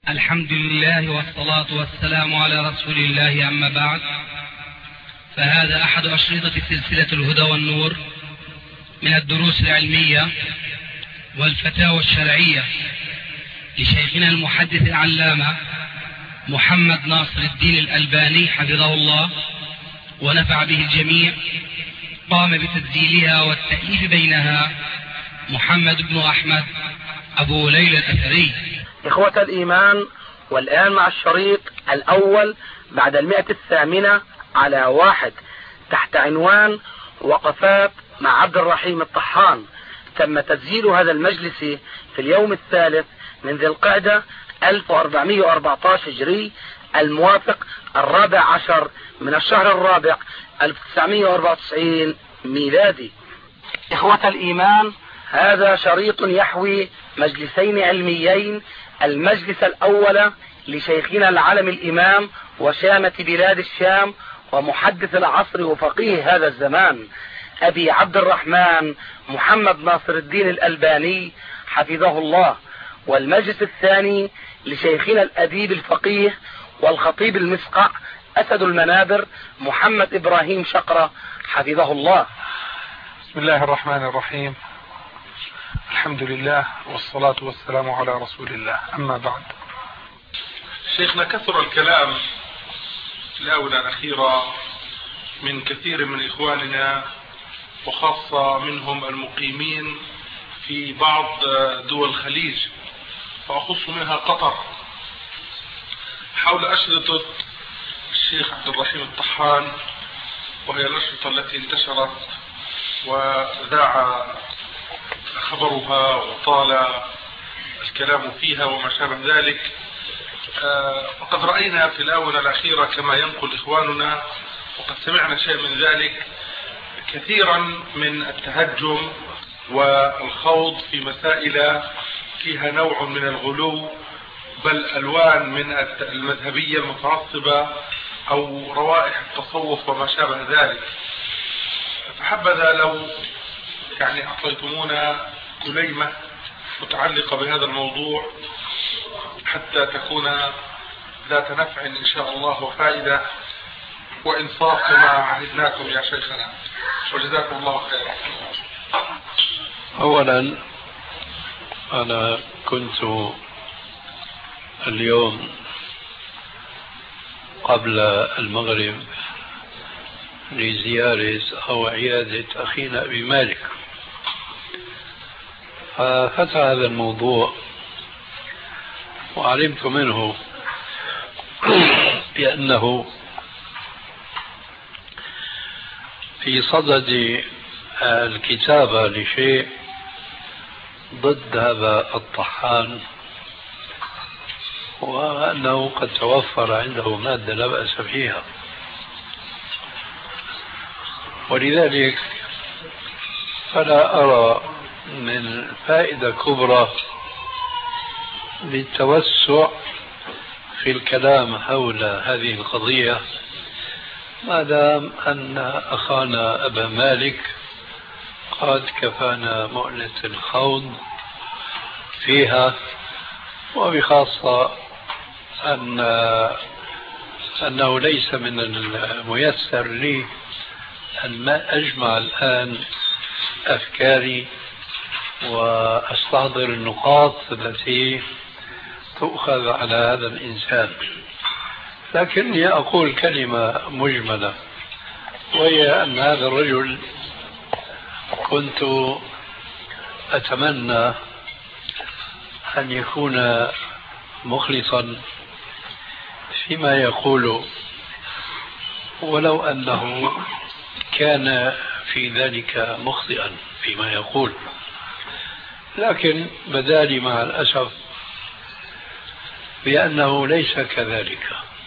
الحمد لله والصلاة والسلام على رسول الله، أما بعد، فهذا أحد أشرطة سلسلة الهدى والنور من الدروس العلمية والفتاوى الشرعية لشيخنا المحدث العلامة محمد ناصر الدين الألباني حفظه الله ونفع به الجميع. قام بتسجيلها والتأليف بينها محمد بن أحمد أبو ليلى الأثري. إخوة الإيمان، والآن مع الشريط الأول بعد 108 على 1 تحت عنوان وقفات مع عبد الرحيم الطحان. تم تسجيل هذا المجلس في اليوم الثالث من ذي القعدة 1414 هجري، الموافق 14 من الشهر الرابع 1994 ميلادي. إخوة الإيمان، هذا شريط يحوي مجلسين علميين. المجلس الأول لشيخنا العالم الإمام وشامة بلاد الشام ومحدث العصر وفقيه هذا الزمان أبي عبد الرحمن محمد ناصر الدين الألباني حفظه الله. والمجلس الثاني لشيخنا الأديب الفقيه والخطيب المسقع أسد المنابر محمد إبراهيم شقرة حفظه الله. بسم الله الرحمن الرحيم. الحمد لله والصلاة والسلام على رسول الله، أما بعد. شيخنا، كثر الكلام في الآونة الأخيرة من كثير من إخواننا، وخاصة منهم المقيمين في بعض دول الخليج، وأخص منها قطر، حول أشرطة الشيخ عبد الرحيم الطحان، وهي الأشرطة التي انتشرت وذاع خبرها وطال الكلام فيها وما شابه ذلك. وقد رأينا في الآونة الأخيرة كما ينقل إخواننا، وقد سمعنا شيء من ذلك، كثيرا من التهجم والخوض في مسائل فيها نوع من الغلو، بل ألوان من المذهبية المتعصبة أو روائح التصوف وما شابه ذلك. فحبذا لو أعطيتمونا كلمة متعلقة بهذا الموضوع حتى تكون ذات نفع إن شاء الله وفائدة وإنصاف كما عهدناكم يا شيخنا، وجزاكم الله خيرا. أولا، أنا كنت اليوم قبل المغرب لزيارة أو عيادة أخينا أبي مالك، ففتح هذا الموضوع وعلمت منه بأنه في صدد الكتابة لشيء ضد هذا الطحان، وأنه قد توفر عنده مادة لا بأس فيها، ولذلك فلا أرى من فائدة كبرى للتوسع في الكلام حول هذه القضية، ما دام أن أخانا أبا مالك قد كفانا مؤنة الخوض فيها، وبخاصة أنه ليس من الميسر لي أن أجمع الآن أفكاري وأستحضر النقاط التي تؤخذ على هذا الإنسان، لكني أقول كلمة مجملة، وهي أن هذا الرجل كنت أتمنى أن يكون مخلصا فيما يقول، ولو أنه كان في ذلك مخطئا فيما يقول، لكن بدالي مع الأسف بأنه ليس كذلك،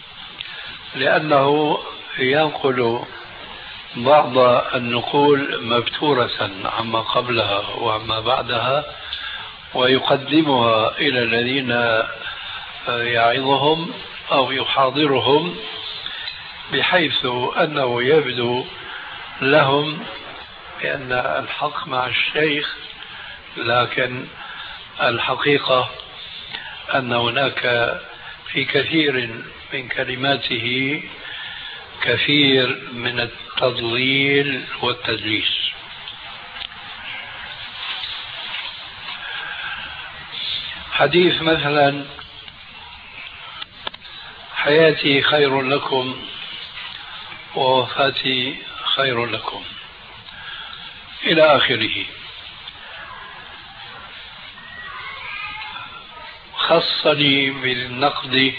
لأنه ينقل بعض النقول مبتورة عما قبلها وعما بعدها، ويقدمها إلى الذين يعظهم أو يحاضرهم، بحيث أنه يبدو لهم بأن الحق مع الشيخ، لكن الحقيقة أن هناك في كثير من كلماته كثير من التضليل والتدليس. حديث مثلا حياتي خير لكم ووفاتي خير لكم إلى آخره، خصني بالنقد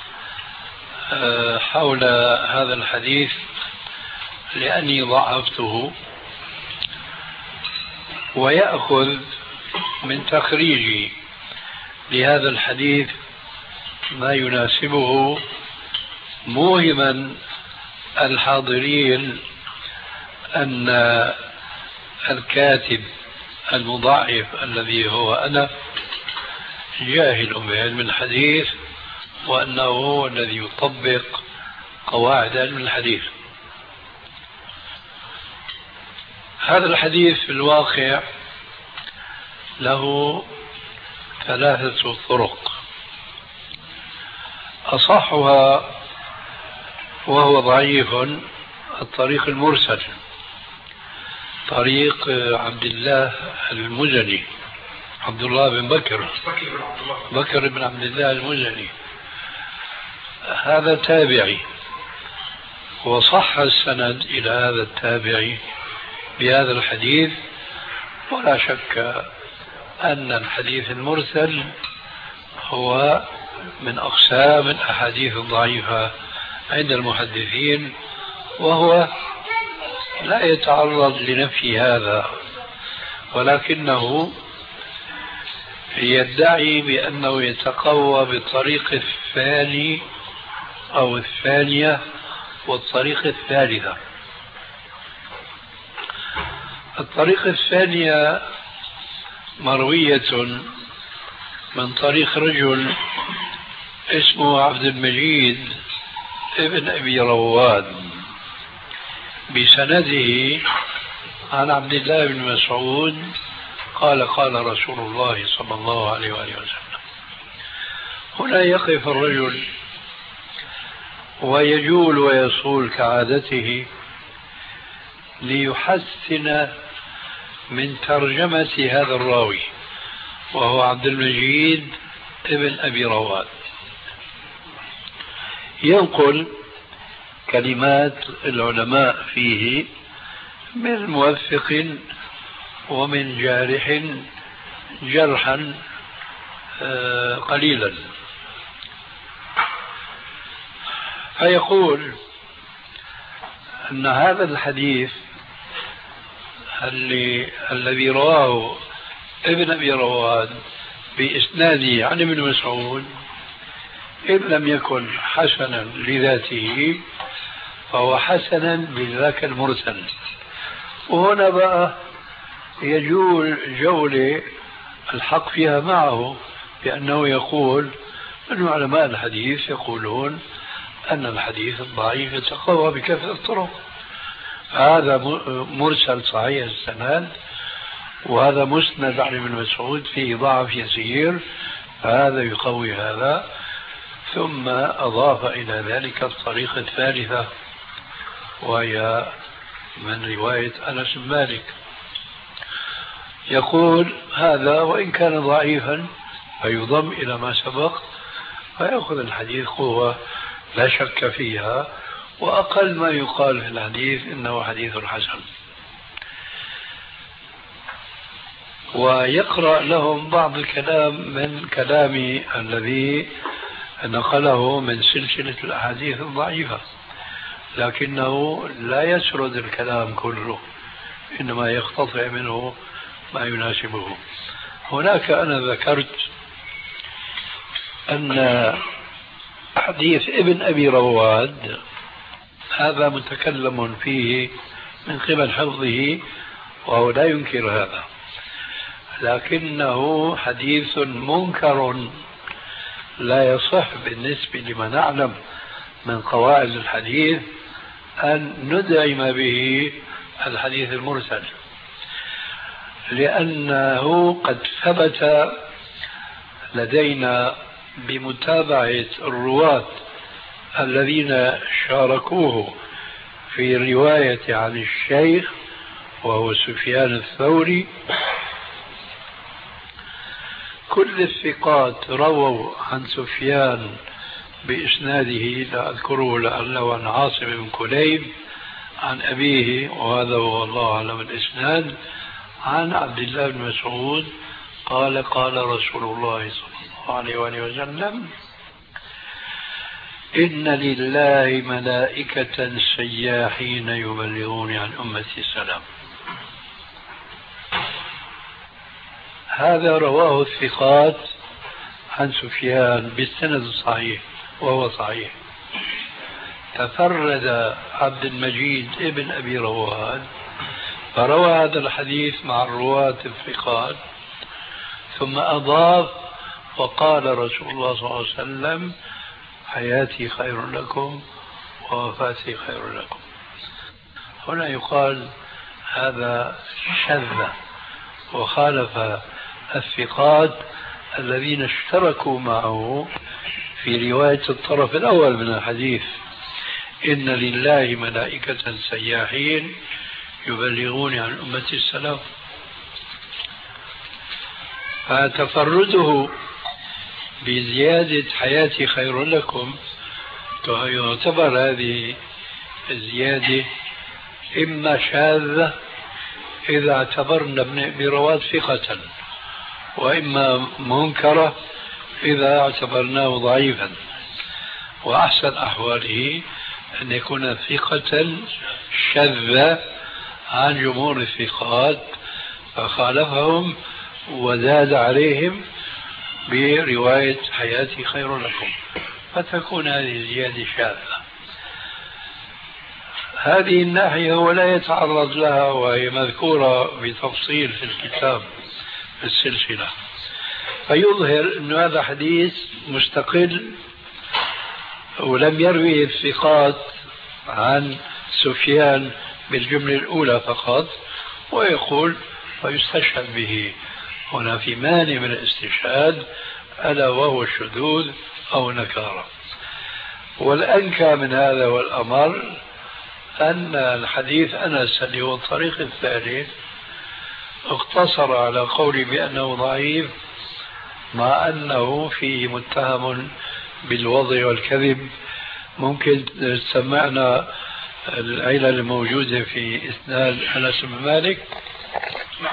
حول هذا الحديث لأني ضعفته، ويأخذ من تخريجي لهذا الحديث ما يناسبه، موهما الحاضرين أن الكاتب المضاعف الذي هو أنا جاهل بعلم الحديث، وأنه هو الذي يطبق قواعد علم الحديث. هذا الحديث في الواقع له 3 طرق، أصحها وهو ضعيف الطريق المرسل، طريق عبد الله المزني، عبد الله بن بكر بن عبد الله المزني، هذا تابعي، وصح السند إلى هذا التابعي بهذا الحديث. ولا شك أن الحديث المرسل هو من أقسام الأحاديث الضعيفة عند المحدثين، وهو لا يتعرض لنفي هذا، ولكنه يدعي بأنه يتقوى بالطريق الثاني أو الثانية والطريق الثالثة. الطريق الثانية مروية من طريق رجل اسمه عبد المجيد ابن أبي رواد بسنده عن عبد الله بن مسعود قال قال رسول الله صلى الله عليه وآله وسلم. هنا يقف الرجل ويجول ويصول كعادته ليحسن من ترجمة هذا الراوي، وهو عبد المجيد ابن أبي رواد، ينقل كلمات العلماء فيه من موثق ومن جارح جرحا قليلا، فيقول أن هذا الحديث الذي رواه ابن أبي رواد بإسناده عن ابن مسعود إن لم يكن حسنا لذاته فهو حسنا بذاك المرسل. وهنا بقى يجول جولة الحق فيها معه، بأنه يقول أن علماء الحديث يقولون أن الحديث الضعيف يتقوى بكثرة الطرق، هذا مرسل صحيح السند، وهذا مسند عن ابن مسعود فيه ضعف يسير، فهذا يقوي هذا. ثم أضاف إلى ذلك الطريقة الثالثة وهي من رواية أنس بن مالك، يقول هذا وإن كان ضعيفا فيضم إلى ما سبق، فيأخذ الحديث قوة لا شك فيها، وأقل ما يقال في الحديث إنه حديث حسن. ويقرأ لهم بعض الكلام من كلامي الذي نقله من سلسلة الأحاديث الضعيفة، لكنه لا يسرد الكلام كله، إنما يقتطع منه ما يناسبه. هناك أنا ذكرت أن حديث ابن أبي رواد هذا متكلم فيه من قبل حفظه، وهو لا ينكر هذا، لكنه حديث منكر لا يصح بالنسبة لما نعلم من قواعد الحديث أن ندعم به الحديث المرسل، لأنه قد ثبت لدينا بمتابعة الرواة الذين شاركوه في الرواية عن الشيخ وهو سفيان الثوري. كل الثقات رووا عن سفيان بإسناده، لا أذكره لعله عن عاصم بن كليب عن أبيه، وهذا هو الله أعلم الإسناد، عن عبد الله بن مسعود قال قال رسول الله صلى الله عليه وآله وسلم: إن لله ملائكة سياحين يبلغون عن أمتي السلام. هذا رواه الثقات عن سفيان بالسند الصحيح وهو صحيح. تفرد عبد المجيد ابن أبي رواد فروى هذا الحديث مع الرواة الثقات، ثم أضاف وقال رسول الله صلى الله عليه وسلم: حياتي خير لكم ووفاتي خير لكم. هنا يقال هذا شذ وخالف الثقات الذين اشتركوا معه في رواية الطرف الأول من الحديث: إن لله ملائكة سياحين يبلغون عن أمتي السلام. فتفرده بزيادة حياتي خير لكم يعتبر هذه الزيادة إما شاذة إذا اعتبرنا ابن أبي رواد ثقة، وإما منكرة إذا اعتبرناه ضعيفا. وأحسن أحواله أن يكون ثقة شذ عن جمهور الثقات فخالفهم وزاد عليهم برواية حياتي خير لكم، فتكون هذه الزيادة شاذة. هذه الناحية ولا يتعرض لها، وهي مذكورة بتفصيل في الكتاب في السلسلة، فيظهر أن هذا حديث مستقل ولم يروي الثقات عن سفيان بالجملة الأولى فقط، ويقول ويستشهد به. هنا في مانع من الاستشهاد ألا وهو الشذوذ أو نكارة. والأنكى من هذا والأمر أن الحديث أنس اللي هو الطريق الثالث اقتصر على قولي بأنه ضعيف، مع أنه فيه متهم بالوضع والكذب. ممكن تسمعنا العلل الموجودة في إسناد أنس بن مالك؟ نعم.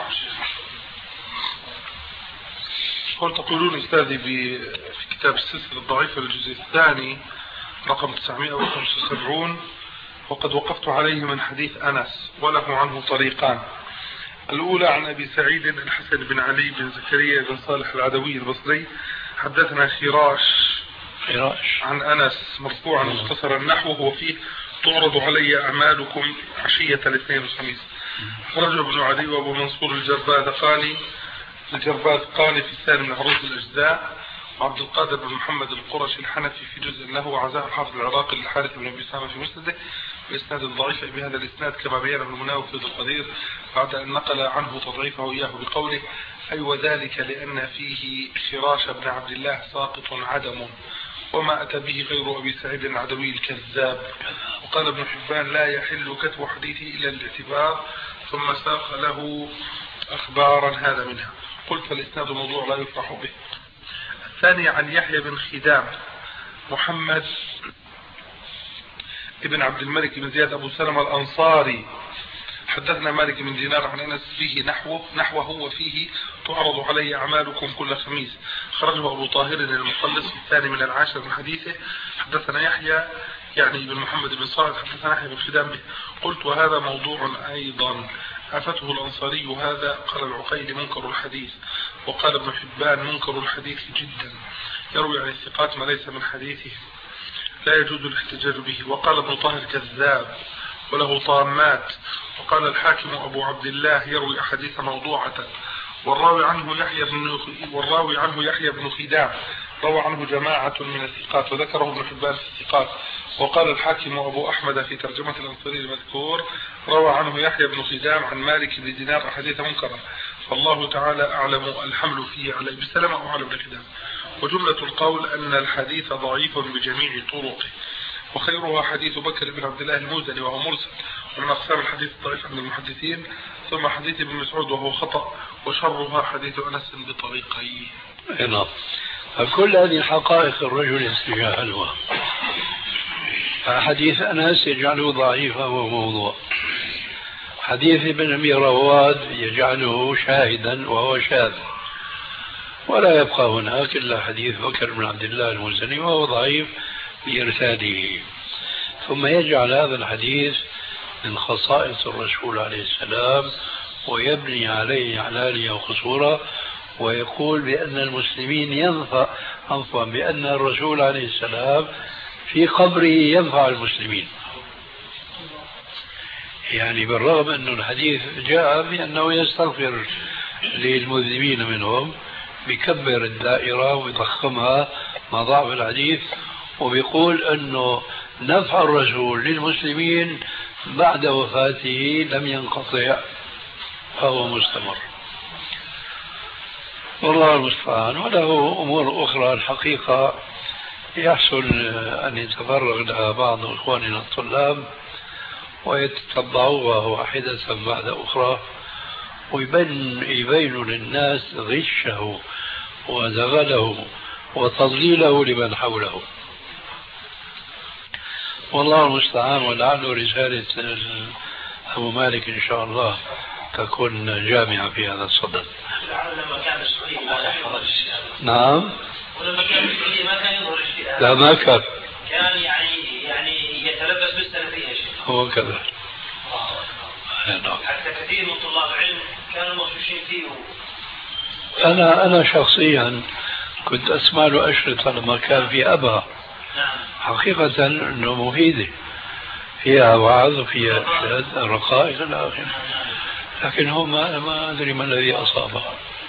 تقولون أستاذي في كتاب السلسلة الضعيفة الجزء الثاني رقم 975: وقد وقفت عليه من حديث أنس وله عنه طريقان. الأولى عن أبي سعيد الحسن بن علي بن زكريا بن صالح العدوي البصري: حدثنا خراش عن أنس مرفوعا مختصرا نحوه وفيه: تعرض علي أعمالكم عشية الاثنين والخميس. رجل بن عدي وأبو منصور الجرباد قال في الثاني من عروض الأجزاء. وعبد القادر بن محمد القرشي الحنفي في جزء له وعزاء الحافظ العراقي للحارث بن أبي سامة في مسنده بإسناد ضعيف بهذا الإسناد، كما بينه المناوي في القدير بعد أن نقل عنه تضعيفه إياه بقوله: أي وذلك لأن فيه خراش بن عبد الله ساقط عدم، وما أتى به غير أبي سعيد العدوي الكذاب. وقال ابن حبان: لا يحل كتب حديثه إلا الاعتبار، ثم ساق له أخبارا هذا منها. قلت: فالإسناد موضوع لا يفرح به. الثاني عن يحيى بن خدام محمد ابن عبد الملك بن زياد أبو سلمة الأنصاري: حدثنا مالك بن دينار عن أنس فيه نحوه وفيه: تعرض علي أعمالكم كل خميس. خرجه أبو طاهر المخلص في الثاني من العاشر من حديثه. حدثنا يحيى يعني بن محمد بن صالح حدثنا يحيى بن خدام به. قلت: وهذا موضوع أيضا أفته الأنصاري هذا. قال العقيلي: منكر الحديث. وقال ابن حبان: منكر الحديث جدا، يروي عن الثقات ما ليس من حديثه، لا يجوز الاحتجاج به. وقال ابن طاهر: كذاب وله طامات. وقال الحاكم أبو عبد الله: يروي أحاديث موضوعة. والراوي عنه يحيى بن خدام روى عنه جماعة من الثقات، وذكره ابن حبان في الثقات. وقال الحاكم أبو أحمد في ترجمة الأنصاري المذكور: روى عنه يحيى بن خدام عن مالك بن دينار أحاديث منكرة، فالله تعالى أعلم الحمل فيه على ابن سلمة أو على ابن خدام. وجملة القول أن الحديث ضعيف بجميع طرقه، وخيرها حديث بكر بن عبد الله المزني وهو مرسل ومن أقسام الحديث الضعيف عند المحدثين، ثم حديث ابن مسعود وهو خطأ، وشرها حديث أنس بطريقيه. نعم. فكل هذه الحقائق الرجل يتجاهلها. فحديث أنس يجعله ضعيفا وموضوع، حديث ابن أبي رواد يجعله شاهدا وهو شاذ، ولا يبقى هناك إلا حديث بكر بن عبد الله المزني وهو ضعيف بإرساله. ثم يجعل هذا الحديث من خصائص الرسول عليه السلام ويبني عليه علانية وقصورا، ويقول بأن المسلمين بأن الرسول عليه السلام في قبره ينفع المسلمين. يعني بالرغم أن الحديث جاء بأنه يستغفر للمذنبين منهم، بيكبر الدائرة ويضخمها مع ضعف الحديث، وبيقول أنه نفع الرسول للمسلمين بعد وفاته لم ينقطع فهو مستمر. والله المستعان. وله أمور أخرى الحقيقة يحصل أن يتفرغ لها بعض إخواننا الطلاب ويتتبعوها واحدة بعد أخرى، ويبين للناس غشه وزغله وتضليله لمن حوله. والله المستعان. ولعل رسالة أبو مالك إن شاء الله تكون جامعة في هذا الصدد. لما كان السعودية ما يحضر الشيء. نعم. ولما كان السعودية ما كان يظهر الشيء. لا ما كان. كان يعني يتلبس بالسلفية شيء. هو كذا. حتى كثير من طلاب العلم كانوا مغشوشين فيه. أنا شخصيا كنت أسمع له أشرطة لما كان في أبها. حقيقة أنه مفيدة، فيها وعظ وفيها رقائق إلى آخره، لكن هو ما أدري ما الذي أصابه.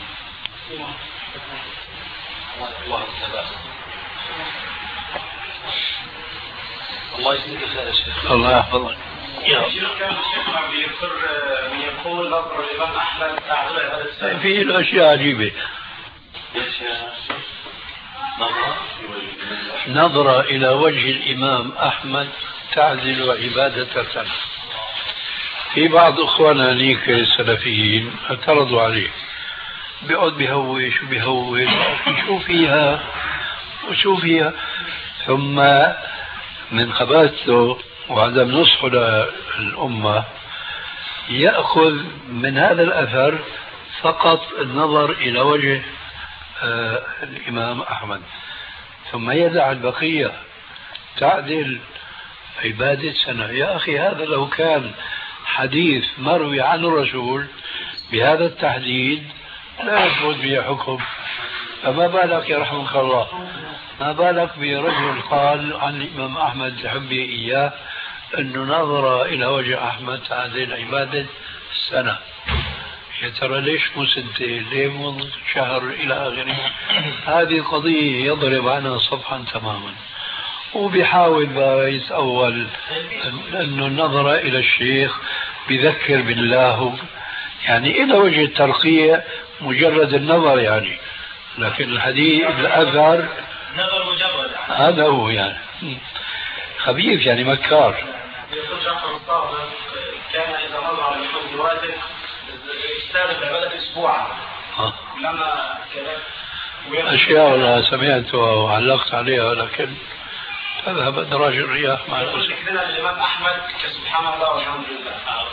الله يجزيك خير يا شيخ. الله يحفظك. كان الشيخ عم يذكر من يقول نظر الإمام أحمد أعضاء في الأشياء عجيبة. نظرة إلى وجه الإمام أحمد تعدل عبادة سنة. في بعض إخواننا ليك السلفيين اعترضوا عليه، بيقعد بيهوش وبيهوش وشو فيها ثم من خباثته وعدم نصحه للأمة يأخذ من هذا الأثر فقط النظر إلى وجه الإمام أحمد، ثم يدع البقية تعدل عبادة سنة. يا أخي هذا لو كان حديث مروي عن الرسول بهذا التحديد لا يثبت به حكم، فما بالك يرحمك الله، ما بالك برجل قال عن الإمام أحمد لحبه إياه أنه نظر إلى وجه أحمد تعدل عبادة سنة. يا ترى ليش مو سنتين؟ ليه مو شهر إلى آخره؟ هذه قضية يضرب عنها صفحا تماما، وبيحاول يتأول أنه النظر إلى الشيخ بذكر بالله، يعني إلى وجه الترقية مجرد النظر يعني، لكن الحديث الأثر نظر مجرد هذا هو يعني خبيث يعني مكار. يقول جعفر الصادق كان إذا مر على الحب الواجب استاد العبادة أسبوعا. لما كذا أشياء والله سمعتها وعلقت عليها لكن تذهب أدراج الرياح مع الأسف. ذكرنا الإمام أحمد كسبحان الله والحمد لله.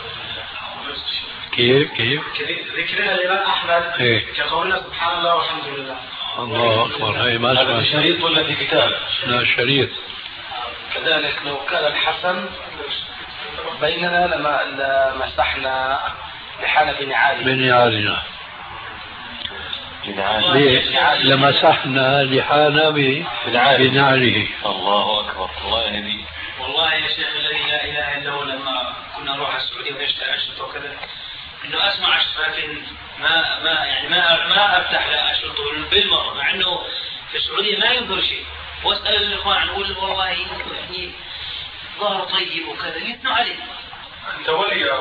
كيف ذكرنا الإمام أحمد كقولنا سبحان الله والحمد لله. الله أكبر. هاي ما اسمها شريط ولا في كتاب؟ لا شريط. كذلك لو كان الحسن بيننا لما مسحنا لحالة بنعالنا لمسحنا لحالة بنعله. الله أكبر. الله يهديه. والله يا شيخ الذي لا إله إلا هو لما كنا نروح السعودية ونشتري أشرطة وكذا إنه أسمع لكن ما أفتح له أشرطة بالمرة، مع إنه في السعودية ما ينظر شيء، وأسأل الإخوان أقول والله يعني ظهر طيب وكذا يثنوا عليه. أنت ولي يا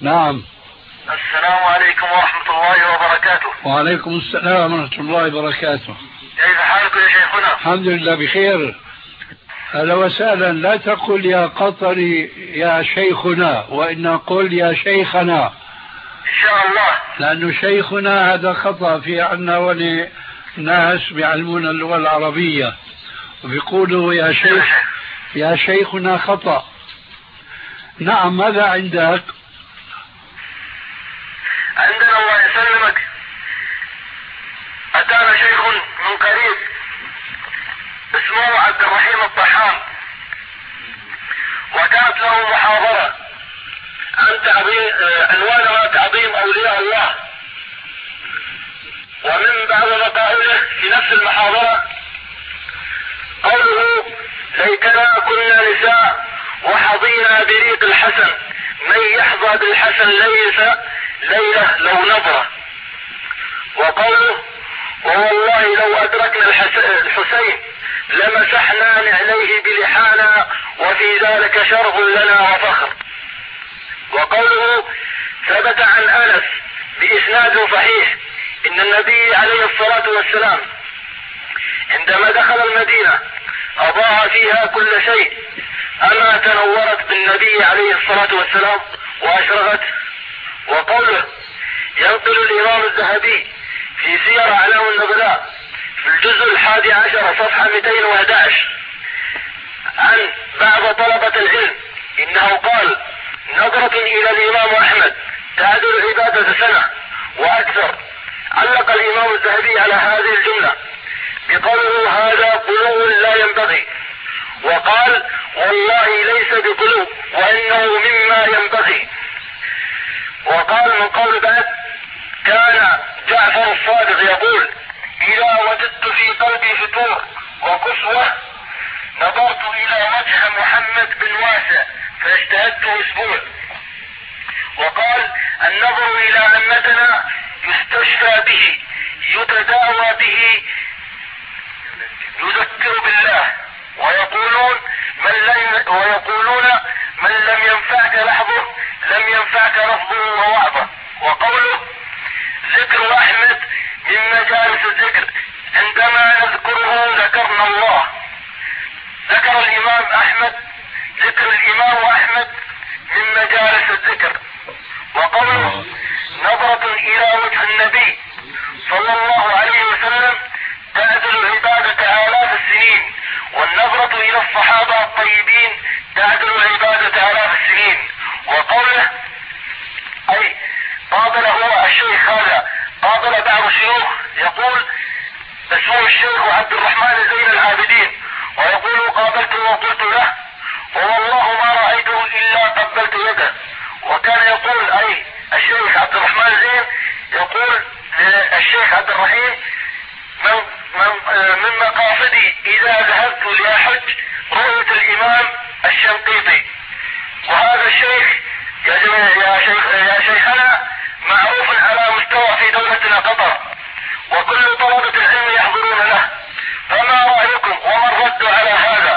نعم. السلام عليكم ورحمة الله وبركاته. وعليكم السلام ورحمة الله وبركاته. كيف حالكم يا شيخنا؟ الحمد لله بخير. أهلا وسهلا. لا تقل يا قطري يا شيخنا، وإن قل يا شيخنا إن شاء الله، لأنه شيخنا هذا خطأ في عنا وناس بيعلمون اللغة العربية وبيقولوا يا شيخ يا شيخنا خطأ. نعم. ماذا عندك؟ عندنا الله يسلمك أتانا شيخ من قريب اسمه عبد الرحيم الطحان، وكانت له محاضرة عن عنوانها تعظيم أولياء الله، ومن بعض مقاله في نفس المحاضرة قوله: ليتنا كنا نساء وحظينا بريق الحسن، من يحظى بالحسن ليلة لو نظرة. وقوله: ووالله لو أدركنا الحسين لمسحنا نعليه بلحانا وفي ذلك شرف لنا وفخر. وقوله: ثبت عن أنس بإسناد صحيح إن النبي عليه الصلاة والسلام عندما دخل المدينة أضاء فيها كل شيء، أما تنورت بالنبي عليه الصلاة والسلام وأشرقت. وقوله: ينقل الإمام الذهبي في سير أعلام النبلاء في الجزء 11 صفحة 211 عن بعض طلبة العلم إنه قال: نظرة إلى الإمام أحمد تعدل عبادة سنة وأكثر. علق الإمام الذهبي على هذه الجملة بقوله: هذا قلوب لا ينبغي، وقال: والله ليس بقلوب وإنه مما ينبغي. وقال من قول بعد: كان جعفر الصادق يقول: إذا وجدت في قلبي فتور وقسوة نظرت إلى وجه محمد بن واسع فاجتهدت أسبوع. وقال: النظر إلى أمتنا يستشفى به، يتداوى به، يذكر بالله، ويقولون من لم ينفعك لحظه لم ينفعك لفظه ووعظه. وقوله: ذكر أحمد من مجالس الذكر، عندما نذكره ذكرنا الله. ذكر الإمام أحمد، ذكر الإمام أحمد من مجالس الذكر. وقوله: نظرة إلى وجه النبي صلى الله عليه وسلم تعدل عبادة آلاف السنين، والنظرة إلى الصحابة الطيبين تعدل عبادة آلاف السنين. وقوله: أي قابل هو الشيخ هذا، قابل بعض الشيوخ يقول اسمه الشيخ عبد الرحمن زين العابدين، ويقول: قابلته وقلت له: والله ما رأيته إلا قبلت يده. وكان يقول أي الشيخ عبد الرحمن زين يقول للشيخ عبد الرحيم: من مقاصدي إذا ذهبت لأحج رؤية الإمام الشنقيطي. وهذا الشيخ يا شيخنا معروف على مستوى في دولتنا قطر، وكل طلبة العلم يحضرون له، فما رأيكم وما الرد على هذا؟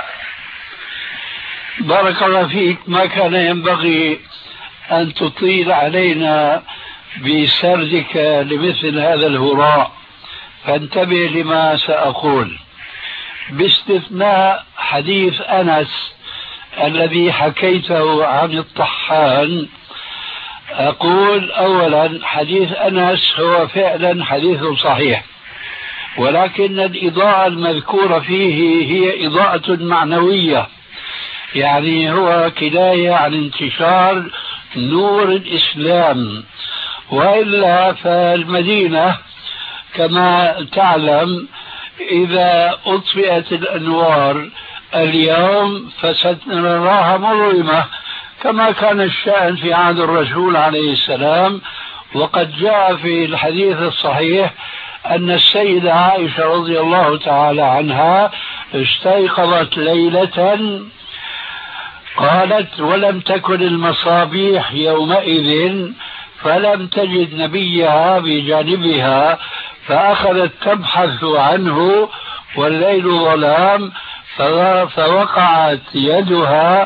بارك الله فيك. ما كان ينبغي أن تطيل علينا بسردك لمثل هذا الهراء، فانتبه لما سأقول، باستثناء حديث أنس الذي حكيته عن الطحان. أقول أولا: حديث أنس هو فعلا حديث صحيح، ولكن الإضاءة المذكورة فيه هي إضاءة معنوية، يعني هو كناية عن انتشار نور الإسلام. وإلا فالمدينة كما تعلم إذا أطفئت الأنوار اليوم فستراها مظلمة، كما كان الشأن في عهد الرسول عليه السلام. وقد جاء في الحديث الصحيح أن السيدة عائشة رضي الله تعالى عنها استيقظت ليلة قالت: ولم تكن المصابيح يومئذ فلم تجد نبيها بجانبها، فأخذت تبحث عنه والليل ظلام، فوقعت يدها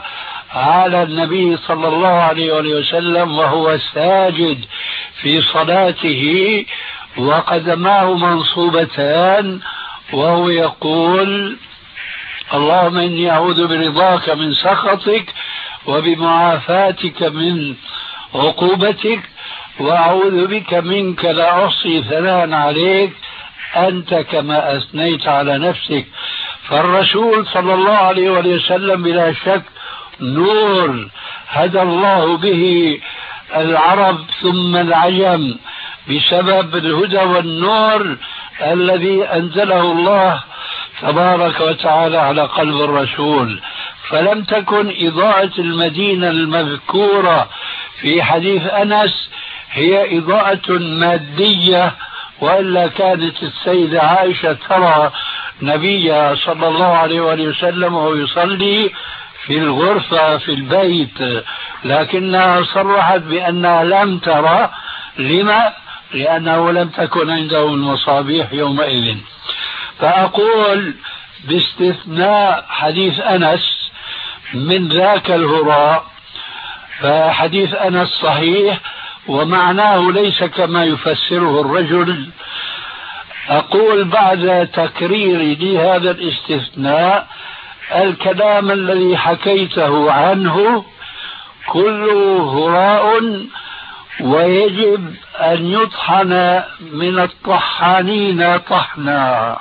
على النبي صلى الله عليه وسلم وهو ساجد في صلاته وقدماه منصوبتان وهو يقول اللهم إني أعوذ برضاك من سخطك وبمعافاتك من عقوبتك وأعوذ بك منك لا أحصي ثناء عليك أنت كما أثنيت على نفسك. فالرسول صلى الله عليه وسلم بلا شك نور هدى الله به العرب ثم العجم بسبب الهدى والنور الذي أنزله الله تبارك وتعالى على قلب الرسول. فلم تكن إضاءة المدينة المذكورة في حديث أنس هي إضاءة مادية، وإلا كانت السيدة عائشة ترى نبيها صلى الله عليه وسلم وهو يصلي في الغرفة في البيت، لكنها صرحت بأنها لم ترى. لما؟ لأنه لم تكن عنده المصابيح يومئذ. فأقول باستثناء حديث أنس من ذاك الهراء فحديث أنس صحيح ومعناه ليس كما يفسره الرجل. أقول بعد تكريري لهذا الاستثناء الكلام الذي حكيته عنه كله هراء ويجب أن يطحن من الطحانين طحنا.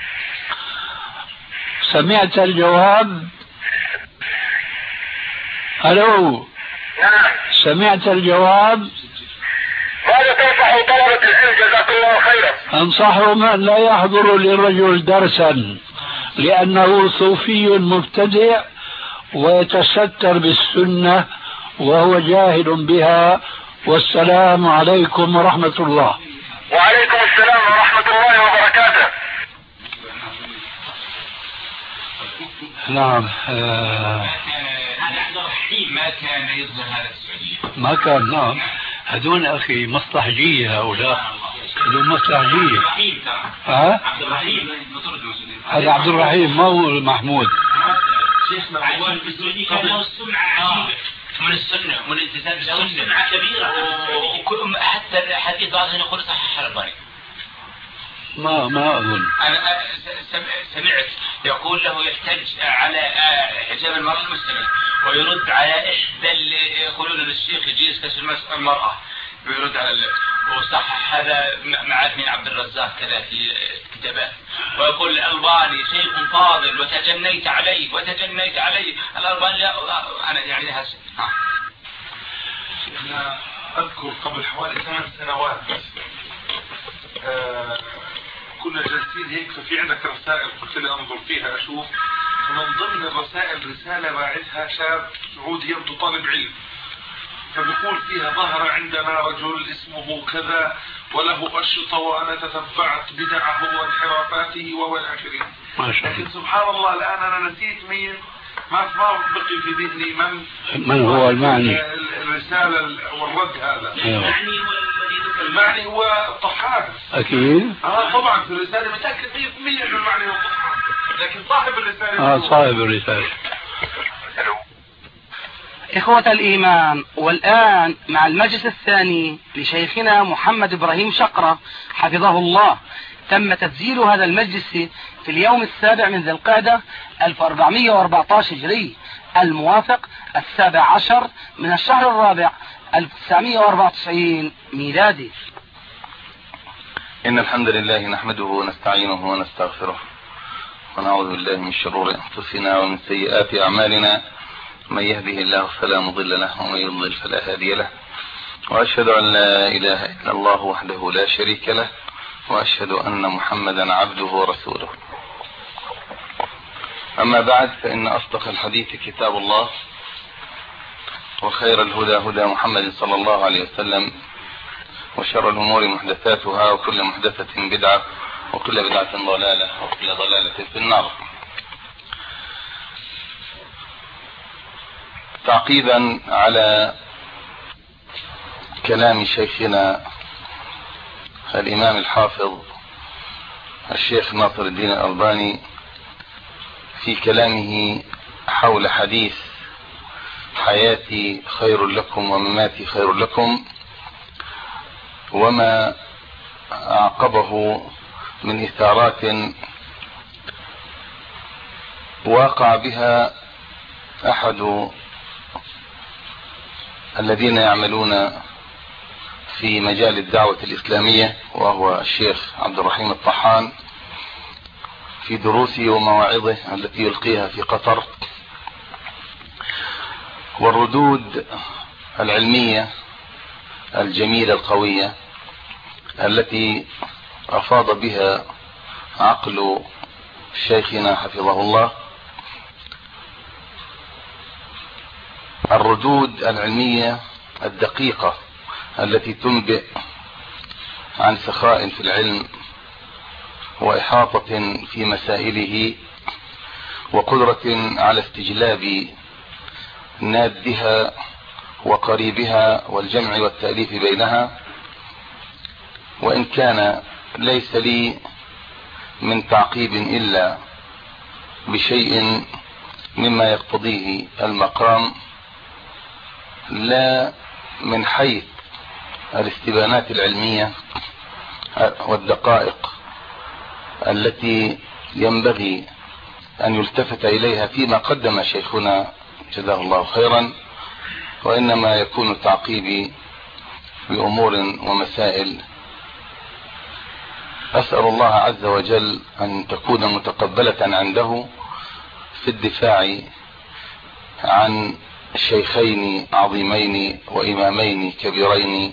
سمعت الجواب؟ ألو، سمعت الجواب؟ ماذا تنصح طلبة العلم جزاك الله خيرا؟ أنصحهم أن لا يحضروا للرجل درسا لأنه صوفي مبتدع ويتستر بالسنة وهو جاهل بها. والسلام عليكم ورحمة الله. وعليكم السلام ورحمة الله وبركاته. نعم. هذا عبد الرحيم ما كان يظهر هذا السعودية، ما كان. نعم، هذول أخي مصلحجية هؤلاء، هذول مصلحجية. عبد الرحيم هذا عبد الرحيم ما هو محمود. شيخنا عجيب في السعودية كان له السمعة عجيبة من السنة ومن الالتزام بالسنة، سمعة كبيرة حتى الحديث بعضهم يقول صحيح الألباني. ما أظن. أنا سمعت يقول له يحتج على حجاب المرأة المسلمة ويرد على إحدى يقولون للشيخ يجيز كسر المرأة ويرد على وصحح هذا معك من عبد الرزاق كذا في كتابات، ويقول الألباني شيخ فاضل وتجنيت عليه الألباني لا أنا يعني هذا. أنا أذكر قبل حوالي 8 سنوات كنا جالسين هيك ففي عندك رسائل قلت لي انظر فيها اشوف، ومن ضمن الرسائل رسالة باعثها شاب سعودي يبدو طالب علم، فبيقول فيها ظهر عندنا رجل اسمه كذا وله أشرطة وأنا تتبعت بدعه وانحرافاته والى آخره. لكن سبحان الله الآن أنا نسيت مين، ما بقي في ذهني من هو المعني الرسالة والرد هذا. المعني هو الطحان أكيد. طبعا في الرسالة متأكد 100% أنه المعني هو الطحان، لكن صاحب الرسالة صاحب الرسالة. إخوة الإيمان، والآن مع المجلس الثاني لشيخنا محمد إبراهيم شقرة حفظه الله. تم تسجيل هذا المجلس في اليوم 7 من ذي القعدة 1414 هجري الموافق 17 من الشهر الرابع 1994 ميلادي. إن الحمد لله نحمده ونستعينه ونستغفره ونعوذ بالله من شرور أنفسنا ومن سيئات أعمالنا، من يهده الله فلا مضل له ومن يضلل فلا هادي له، وأشهد أن لا إله إلا الله وحده لا شريك له، وأشهد أن محمدا عبده ورسوله. أما بعد، فإن أصدق الحديث كتاب الله، وخير الهدى هدى محمد صلى الله عليه وسلم، وشر الأمور محدثاتها وكل محدثة بدعة وكل بدعة ضلالة وكل ضلالة في النار. تعقيبا على كلام شيخنا الإمام الحافظ الشيخ ناصر الدين الألباني في كلامه حول حديث حياتي خير لكم ومماتي خير لكم، وما أعقبه من إثارات واقع بها أحد الذين يعملون في مجال الدعوة الإسلامية، وهو الشيخ عبد الرحيم الطحان، في دروسه ومواعظه التي يلقيها في قطر، والردود العلمية الجميلة القوية التي أفاض بها عقل شيخنا حفظه الله، الردود العلمية الدقيقة التي تنبئ عن سخاء في العلم وإحاطة في مسائله وقدرة على استجلاب نادها وقريبها والجمع والتأليف بينها. وإن كان ليس لي من تعقيب إلا بشيء مما يقتضيه المقام، لا من حيث الاستبانات العلمية والدقائق التي ينبغي أن يلتفت إليها فيما قدم شيخنا جزاه الله خيرا، وإنما يكون تعقيبي بأمور ومسائل أسأل الله عز وجل أن تكون متقبلة عنده في الدفاع عن شيخين عظيمين وإمامين كبيرين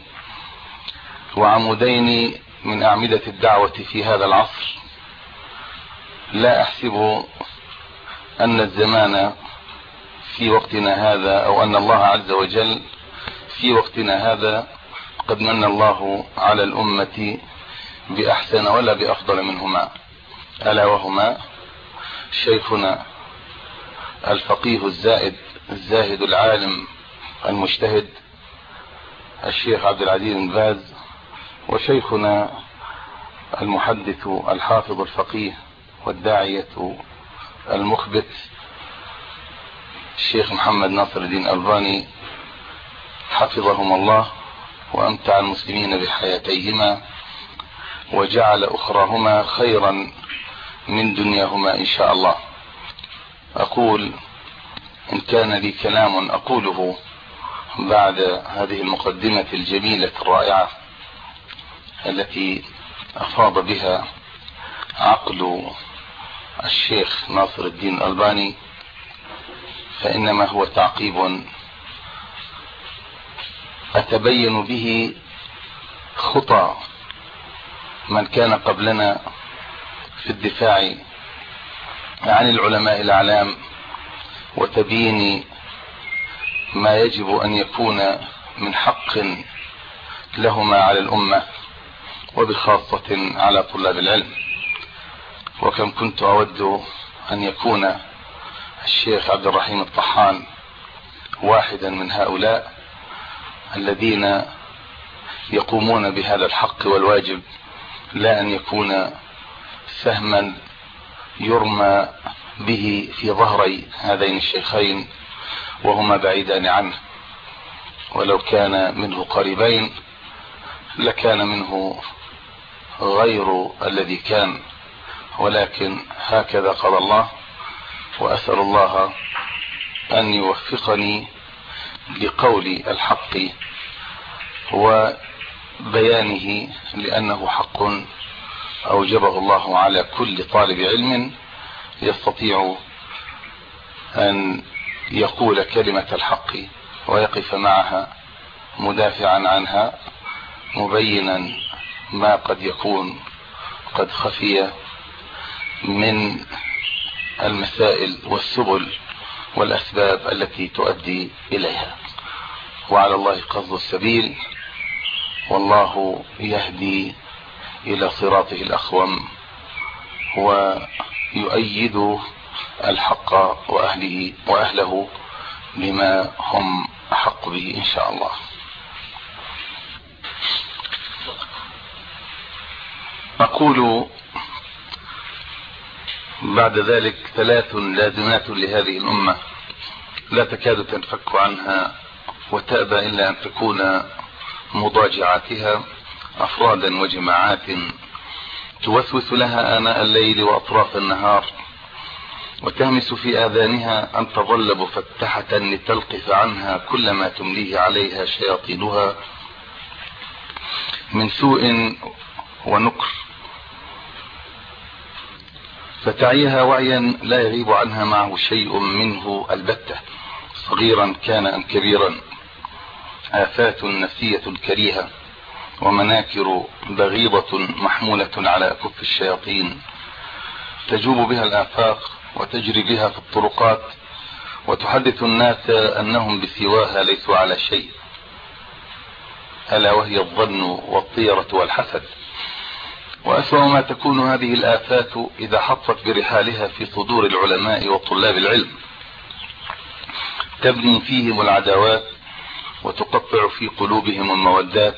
وعمودين من أعمدة الدعوة في هذا العصر. لا أحسب أن الزمان في وقتنا هذا، أو أن الله عز وجل في وقتنا هذا قد من الله على الأمة بأحسن ولا بأفضل منهما، ألا وهما شيخنا الفقيه الزاهد العالم المجتهد الشيخ عبد العزيز بن باز، وشيخنا المحدث الحافظ الفقيه والداعية المخبت الشيخ محمد ناصر الدين الألباني حفظهم الله وأمتع المسلمين بحياتيهما وجعل أخراهما خيرا من دنياهما إن شاء الله. أقول إن كان لي كلام أقوله بعد هذه المقدمة الجميلة الرائعة التي أفاض بها عقل الشيخ ناصر الدين الألباني، فإنما هو تعقيب أتبين به خطى من كان قبلنا في الدفاع عن العلماء الأعلام وتبيين ما يجب أن يكون من حق لهما على الأمة وبخاصة على طلاب العلم. وكم كنت أود أن يكون الشيخ عبد الرحيم الطحان واحدا من هؤلاء الذين يقومون بهذا الحق والواجب، لا أن يكون سهما يرمى به في ظهري هذين الشيخين وهما بعيدان عنه، ولو كان منه قريبين لكان منه غير الذي كان، ولكن هكذا قال الله. وأسأل الله أن يوفقني لقول الحق وبيانه، لأنه حق أوجبه الله على كل طالب علم يستطيع أن يقول كلمة الحق ويقف معها مدافعا عنها مبينا ما قد يكون قد خفي من المسائل والسبل والأسباب التي تؤدي إليها. وعلى الله قصد السبيل، والله يهدي إلى صراطه الأقوم ويؤيد الحق وأهله بما هم أحق به إن شاء الله. أقول بعد ذلك 3 لازمات لهذه الأمة لا تكاد تنفك عنها وتأبى إلا أن تكون مضاجعاتها أفرادا وجماعات توسوس لها آناء الليل وأطراف النهار، وتهمس في آذانها أن تظل مفتحة لتلقف عنها كل ما تمليه عليها شياطينها من سوء ونكر، فتعيها وعيا لا يغيب عنها معه شيء منه البتة، صغيرا كان أم كبيرا، آفات نفسية كريهة ومناكر بغيضة محمولة على أكف الشياطين، تجوب بها الآفاق وتجري بها في الطرقات، وتحدث الناس أنهم بسواها ليسوا على شيء، ألا وهي الظن والطيرة والحسد. وأسوأ ما تكون هذه الآفات إذا حطت برحالها في صدور العلماء وطلاب العلم، تبني فيهم العداوات وتقطع في قلوبهم المودات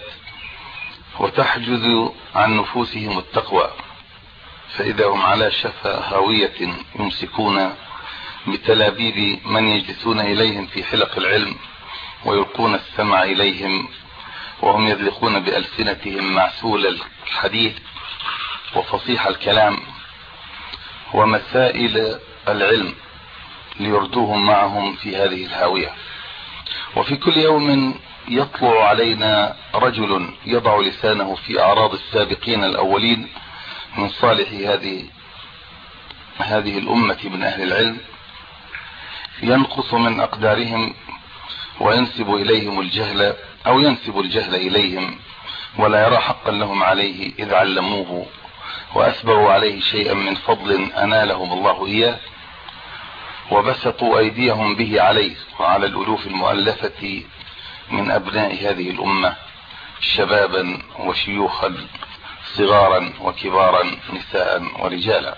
وتحجز عن نفوسهم التقوى، فإذا هم على شفا هاوية يمسكون بتلابيب من يجلسون إليهم في حلق العلم ويلقون السمع إليهم وهم يذلقون بألسنتهم معسول الحديث وفصيح الكلام ومسائل العلم ليردوهم معهم في هذه الهاوية. وفي كل يوم يطلع علينا رجل يضع لسانه في أعراض السابقين الأولين من صالح هذه الأمة من أهل العلم، ينقص من أقدارهم وينسب إليهم الجهل أو ينسب الجهل إليهم، ولا يرى حقا لهم عليه إذ علموه وأسبغوا عليه شيئا من فضل أنالهم الله إياه، وبسطوا أيديهم به عليه وعلى الألوف المؤلفة من أبناء هذه الأمة شبابا وشيوخا صغارا وكبارا نساء ورجالا.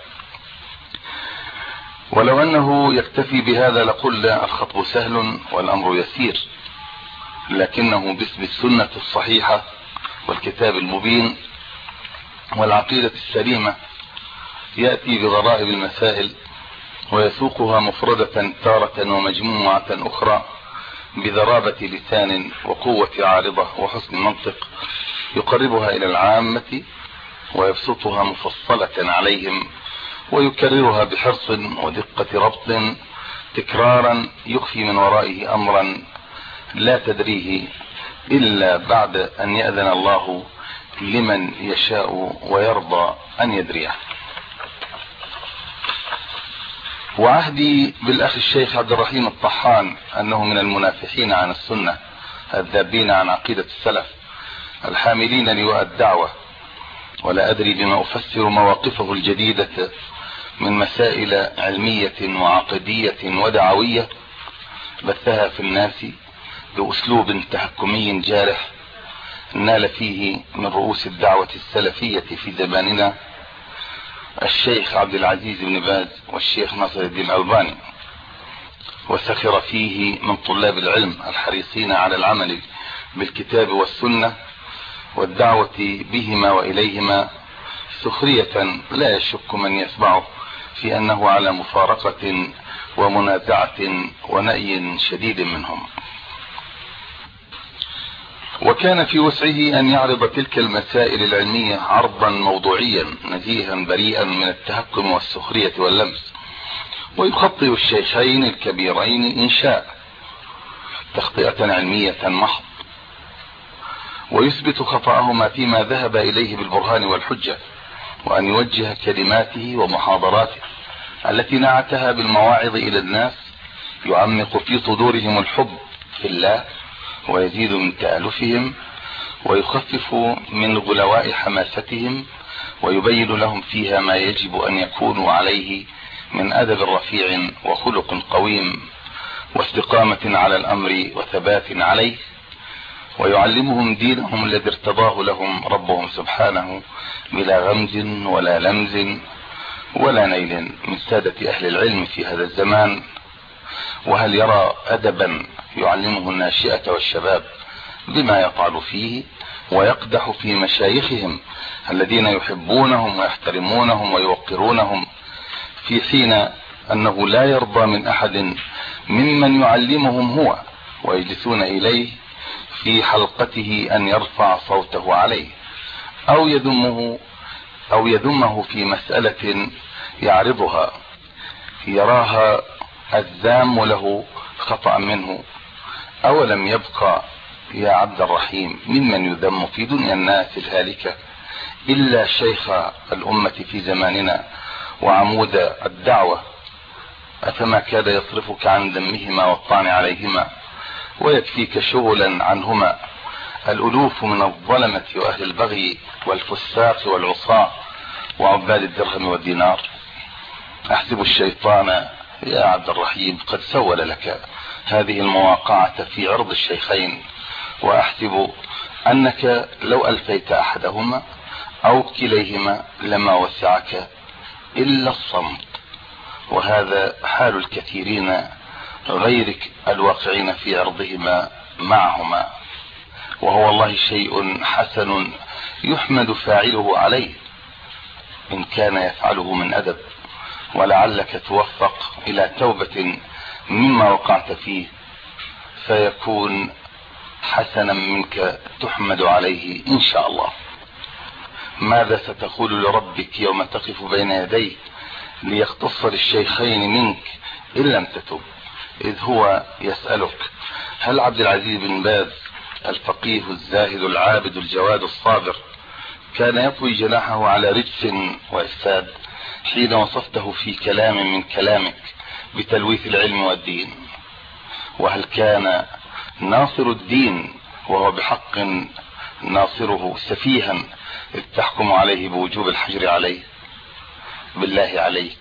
ولو أنه يكتفي بهذا لقلنا الخطب سهل والأمر يسير، لكنه باسم السنة الصحيحة والكتاب المبين والعقيدة السليمة يأتي بغرائب المسائل ويسوقها مفردة تارة ومجموعة أخرى بذرابة لسان وقوة عارضة وحسن منطق، يقربها إلى العامة ويبسطها مفصلة عليهم ويكررها بحرص ودقة ربط تكرارا يخفي من ورائه أمرا لا تدريه إلا بعد أن يأذن الله لمن يشاء ويرضى أن يدريه. وعهدي بالأخ الشيخ عبد الرحيم الطحان أنه من المنافحين عن السنة الذابين عن عقيدة السلف الحاملين لواء الدعوة، ولا أدري بما أفسر مواقفه الجديدة من مسائل علمية وعقدية ودعوية بثها في الناس بأسلوب تحكمي جارح نال فيه من رؤوس الدعوة السلفية في زماننا الشيخ عبد العزيز بن باز والشيخ ناصر الدين الألباني، وسخر فيه من طلاب العلم الحريصين على العمل بالكتاب والسنة والدعوة بهما وإليهما سخرية لا يشك من يسمعه في أنه على مفارقة ومنازعة ونأي شديد منهم. وكان في وسعه أن يعرض تلك المسائل العلمية عرضا موضوعيا نزيها بريئا من التهكم والسخرية واللمس، ويخطئ الشيخين الكبيرين إن شاء تخطئة علمية محض، ويثبت خطأهما فيما ذهب إليه بالبرهان والحجة، وأن يوجه كلماته ومحاضراته التي نعتها بالمواعظ إلى الناس يعمق في صدورهم الحب في الله ويزيد من تألفهم ويخفف من غلواء حماستهم، ويبين لهم فيها ما يجب أن يكونوا عليه من أدب رفيع وخلق قويم واستقامة على الأمر وثبات عليه، ويعلمهم دينهم الذي ارتضاه لهم ربهم سبحانه بلا غمز ولا لمز ولا نيل من سادة أهل العلم في هذا الزمان. وهل يرى أدبا يعلمه الناشئة والشباب بما يطعن فيه ويقدح في مشايخهم الذين يحبونهم ويحترمونهم ويوقرونهم، في حين أنه لا يرضى من أحد ممن يعلمهم هو ويجلسون إليه في حلقته أن يرفع صوته عليه أو يذمه في مسألة يعرضها يراها الذام له خطأ منه. أولم يبقى يا عبد الرحيم ممن يذم في دنيا الناس الهالكة إلا شيخ الأمة في زماننا وعمود الدعوة، أفما كاد يصرفك عن ذمهما والطعن عليهما ويكفيك شغلا عنهما الألوف من الظلمة وأهل البغي والفساق والعصاة وعباد الدرهم والدينار؟ أحسب الشيطان يا عبد الرحيم قد سول لك هذه المواقعة في عرض الشيخين، وأحسب أنك لو ألفيت أحدهما أو كليهما لما وسعك إلا الصمت، وهذا حال الكثيرين غيرك الواقعين في عرضهما معهما، وهو والله شيء حسن يحمد فاعله عليه إن كان يفعله من أدب، ولعلك توفق إلى توبة مما وقعت فيه فيكون حسنا منك تحمد عليه إن شاء الله. ماذا ستقول لربك يوم تقف بين يديه ليختص للشيخين منك إن لم تتب، إذ هو يسألك هل عبد العزيز بن باز الفقيه الزاهد العابد الجواد الصابر كان يطوي جناحه على رجس وإفساد حين وصفته في كلام من كلامك بتلويث العلم والدين؟ وهل كان ناصر الدين وهو بحق ناصره سفيها إذ تحكم عليه بوجوب الحجر عليه؟ بالله عليك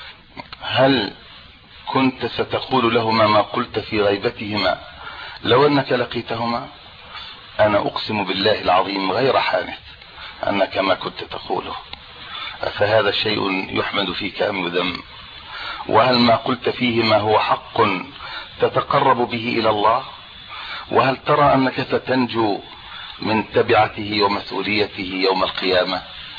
هل كنت ستقول لهما ما قلت في غيبتهما لو أنك لقيتهما؟ أنا أقسم بالله العظيم غير حانث أنك ما كنت تقوله، فهذا شيء يحمد فيك أم يذم؟ وهل ما قلت فيه ما هو حق تتقرب به إلى الله؟ وهل ترى أنك ستنجو من تبعته ومسؤوليته يوم القيامة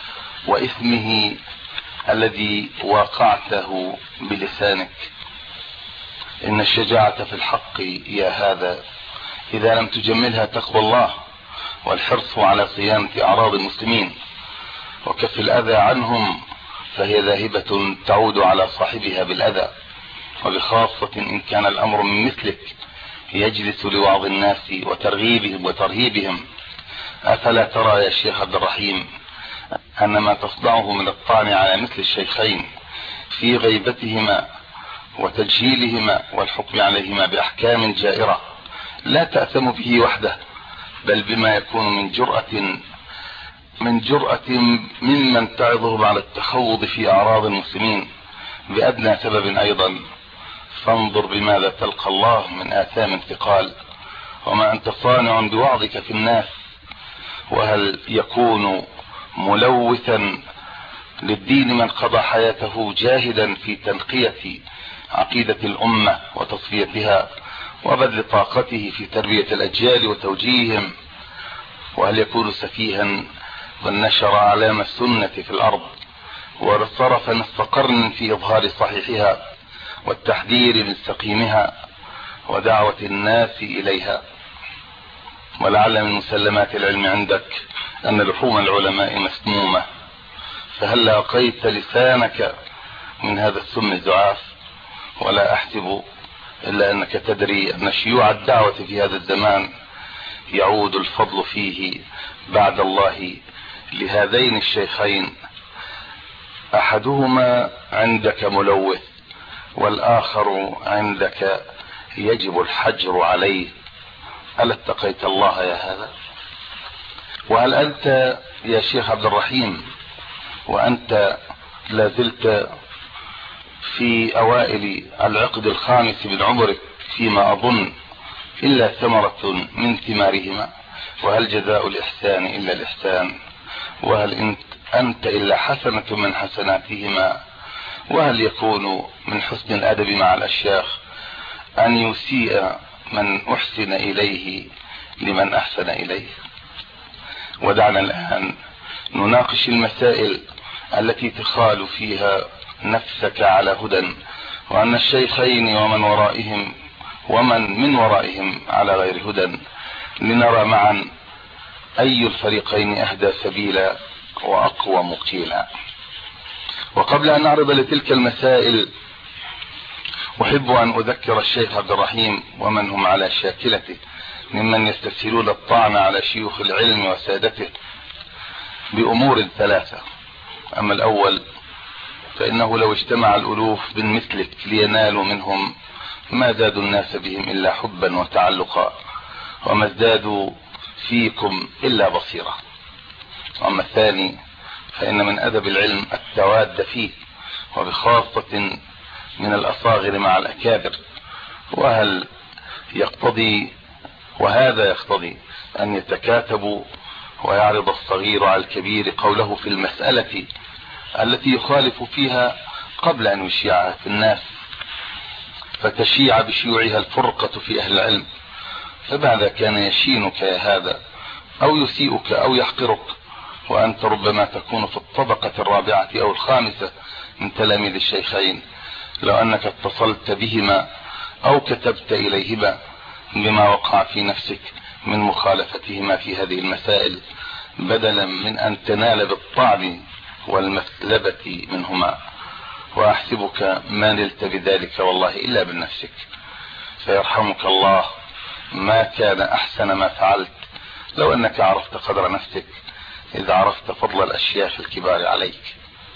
وإثمه الذي واقعته بلسانك؟ إن الشجاعة في الحق يا هذا إذا لم تجملها تقوى الله والحرص على صيانة أعراض المسلمين وكف الأذى عنهم فهي ذاهبة تعود على صاحبها بالأذى، وبخاصة إن كان الأمر من مثلك يجلس لوعظ الناس وترغيبهم وترهيبهم. أفلا ترى يا شيخ عبد الرحيم أن ما تصنعه من الطعن على مثل الشيخين في غيبتهما وتجهيلهما والحكم عليهما بأحكام جائرة لا تأثم به وحده، بل بما يكون من جرأة ممن تعظهم على التخوض في أعراض المسلمين بأدنى سبب أيضا؟ فانظر بماذا تلقى الله من آثام ثقال وما أنت صانع بوعظك في الناس. وهل يكون ملوثا للدين من قضى حياته جاهدا في تنقية عقيدة الأمة وتصفيتها وبذل طاقته في تربية الأجيال وتوجيههم؟ وهل يكون سفيها من نشر علامة السنة في الأرض وصرف نصف قرن في إظهار صحيحها والتحذير من سقيمها ودعوة الناس إليها؟ ولعل من مسلمات العلم عندك أن لحوم العلماء مسمومة، فهل لاقيت لسانك من هذا السم الزعاف؟ ولا أحسب إلا أنك تدري أن شيوع الدعوة في هذا الزمان يعود الفضل فيه بعد الله لهذين الشيخين، أحدهما عندك ملوث والآخر عندك يجب الحجر عليه. ألا اتقيت الله يا هذا؟ وهل أنت يا شيخ عبد الرحيم وأنت لازلت في أوائل العقد الخامس من عمرك فيما أظن إلا ثمرة من ثمارهما؟ وهل جزاء الإحسان إلا الإحسان؟ وهل أنت إلا حسنة من حسناتهما؟ وهل يكون من حسن الأدب مع الأشياخ أن يسيء من أحسن إليه لمن أحسن إليه؟ ودعنا الآن نناقش المسائل التي تخال فيها نفسك على هدى وأن الشيخين ومن من ورائهم على غير هدى، لنرى معا أي الفريقين أهدى سبيلا وأقوم قيلا. وقبل أن نعرض لتلك المسائل أحب أن أذكر الشيخ عبد الرحيم ومن هم على شاكلته ممن يستسهلون الطعن على شيوخ العلم وسادته بأمور ثلاثة. أما الأول فإنه لو اجتمع الألوف من مثلك لينالوا منهم ما زادوا الناس بهم إلا حبا وتعلقا، وما ازدادوا فيكم إلا بصيرة. أما الثاني فإن من أدب العلم التواد فيه، وبخاصة من الأصاغر مع الأكابر، وهذا يقتضي أن يتكاتبوا ويعرض الصغير على الكبير قوله في المسألة التي يخالف فيها قبل أن يشيعها في الناس، فتشيع بشيوعها الفرقة في أهل العلم. فماذا كان يشينك يا هذا أو يسيئك أو يحقرك وأنت ربما تكون في الطبقة الرابعة أو الخامسة من تلاميذ الشيخين، لو أنك اتصلت بهما أو كتبت إليهما بما وقع في نفسك من مخالفتهما في هذه المسائل، بدلا من أن تنال بالطعن والمثلبة منهما. وأحسبك ما نلت بذلك والله إلا بنفسك، فيرحمك الله ما كان أحسن ما فعلت لو أنك عرفت قدر نفسك إذا عرفت فضل الأشياخ الكبار عليك.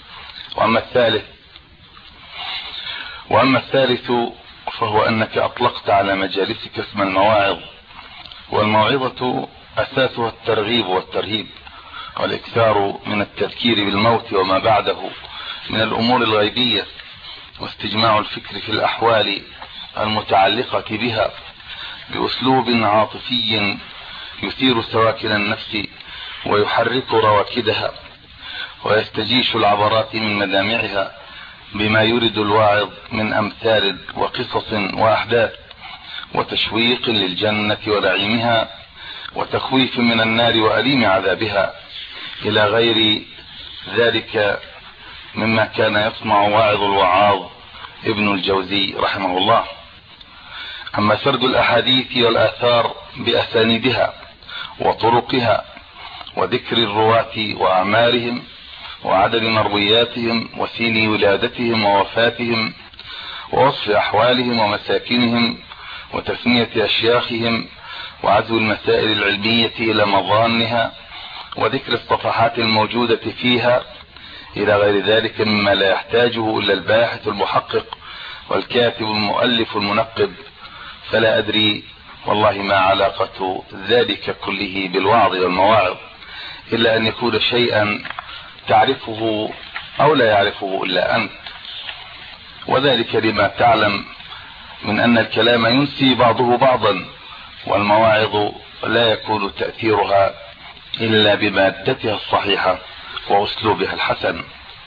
وأما الثالث فهو أنك أطلقت على مجالسك اسم المواعظ، والموعظة أساسها الترغيب والترهيب والإكثار من التذكير بالموت وما بعده من الأمور الغيبية، واستجماع الفكر في الأحوال المتعلقة بها بأسلوب عاطفي يثير سواكن النفس ويحرك رواكدها، ويستجيش العبرات من مدامعها بما يرد الواعظ من أمثال وقصص وأحداث، وتشويق للجنة ونعيمها، وتخويف من النار وأليم عذابها، إلى غير ذلك مما كان يصنع واعظ الوعاظ ابن الجوزي رحمه الله. أما سرد الأحاديث والآثار بأسانيدها وطرقها، وذكر الرواة وأعمارهم وعدد مروياتهم وسين ولادتهم ووفاتهم ووصف أحوالهم ومساكنهم وتسمية أشياخهم وعزو المسائل العلمية إلى مظانها وذكر الصفحات الموجودة فيها إلى غير ذلك مما لا يحتاجه إلا الباحث المحقق والكاتب المؤلف المنقب. فلا أدري والله ما علاقة ذلك كله بالوعظ والمواعظ، إلا أن يكون شيئا تعرفه أو لا يعرفه إلا أنت، وذلك لما تعلم من أن الكلام ينسي بعضه بعضا، والمواعظ لا يكون تأثيرها إلا بمادتها الصحيحة وأسلوبها الحسن.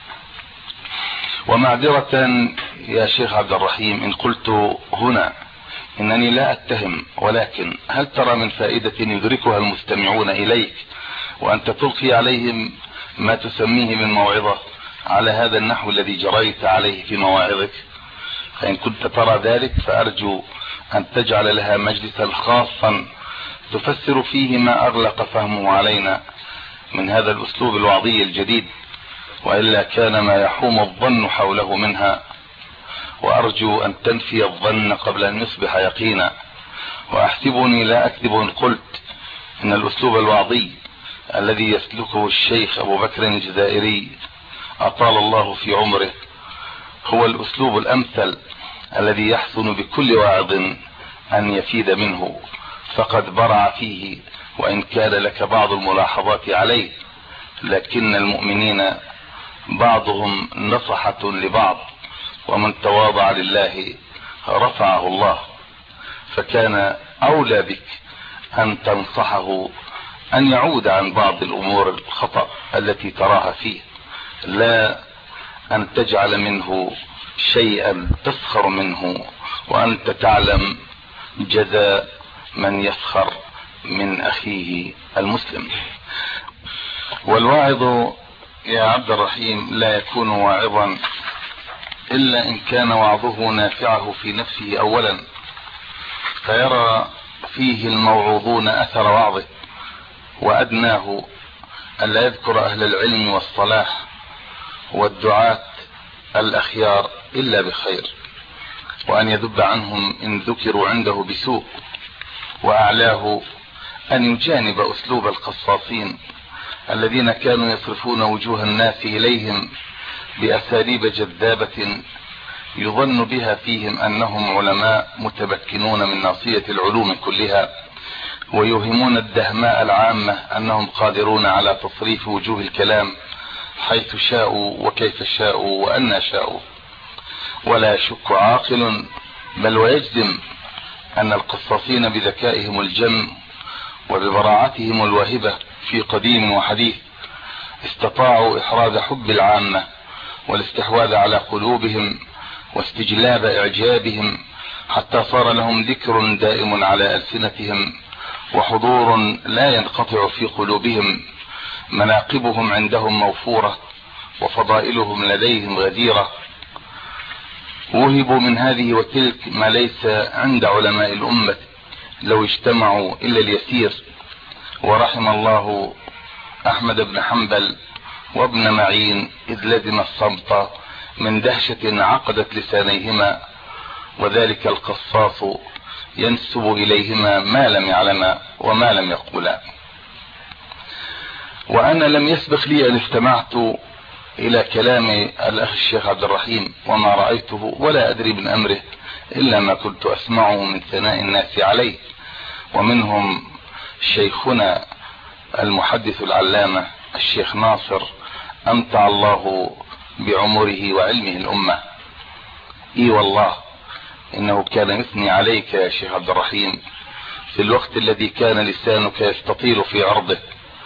ومعذرة يا شيخ عبد الرحيم إن قلت هنا إنني لا أتهم، ولكن هل ترى من فائدة يدركها المستمعون إليك وأنت تلقي عليهم ما تسميه من موعظة على هذا النحو الذي جريت عليه في مواعظك؟ فإن كنت ترى ذلك فأرجو أن تجعل لها مجلسا خاصا تفسر فيه ما أغلق فهمه علينا من هذا الأسلوب الوعظي الجديد، وإلا كان ما يحوم الظن حوله منها. وأرجو أن تنفي الظن قبل أن يصبح يقينا. وأحسبني لا أكذب إن قلت إن الأسلوب الوعظي الذي يسلكه الشيخ أبو بكر الجزائري أطال الله في عمره هو الأسلوب الأمثل الذي يحسن بكل واعظ أن يفيد منه، فقد برع فيه وإن كان لك بعض الملاحظات عليه، لكن المؤمنين بعضهم نصحة لبعض، ومن تواضع لله رفعه الله، فكان أولى بك أن تنصحه أن يعود عن بعض الأمور الخطأ التي تراها فيه، لا أن تجعل منه شيئا تسخر منه وأنت تعلم جزاء من يسخر من أخيه المسلم. والواعظ يا عبد الرحيم لا يكون واعظا إلا إن كان وعظه نافعه في نفسه أولا، فيرى فيه الموعوظون أثر وعظه، وأدناه ألا يذكر أهل العلم والصلاح والدعاة الأخيار إلا بخير، وأن يذب عنهم إن ذكروا عنده بسوء، وأعلاه أن يجانب أسلوب القصاصين الذين كانوا يصرفون وجوه الناس إليهم بأساليب جذابة يظن بها فيهم أنهم علماء متمكنون من ناصية العلوم كلها، ويوهمون الدهماء العامة أنهم قادرون على تصريف وجوه الكلام حيث شاءوا وكيف شاءوا وأن شاءوا. ولا يشك عاقل بل ويجزم أن القصاصين بذكائهم الجم وببراعتهم الواهبة في قديم وحديث استطاعوا إحراز حب العامة والاستحواذ على قلوبهم واستجلاب إعجابهم، حتى صار لهم ذكر دائم على ألسنتهم وحضور لا ينقطع في قلوبهم. مناقبهم عندهم موفورة وفضائلهم لديهم غزيرة، وهبوا من هذه وتلك ما ليس عند علماء الأمة لو اجتمعوا إلا اليسير. ورحم الله أحمد بن حنبل وابن معين إذ لزم الصمت من دهشة عقدت لسانيهما، وذلك القصاص ينسب إليهما ما لم يعلما وما لم يقولا. وأنا لم يسبق لي أن استمعت إلى كلام الأخ الشيخ عبد الرحيم وما رأيته ولا أدري من أمره إلا ما كنت أسمعه من ثناء الناس عليه، ومنهم شيخنا المحدث العلامة الشيخ ناصر أمتع الله بعمره وعلمه الأمة. إي والله إنه كان يثني عليك يا شيخ عبد الرحيم في الوقت الذي كان لسانك يستطيل في عرضه،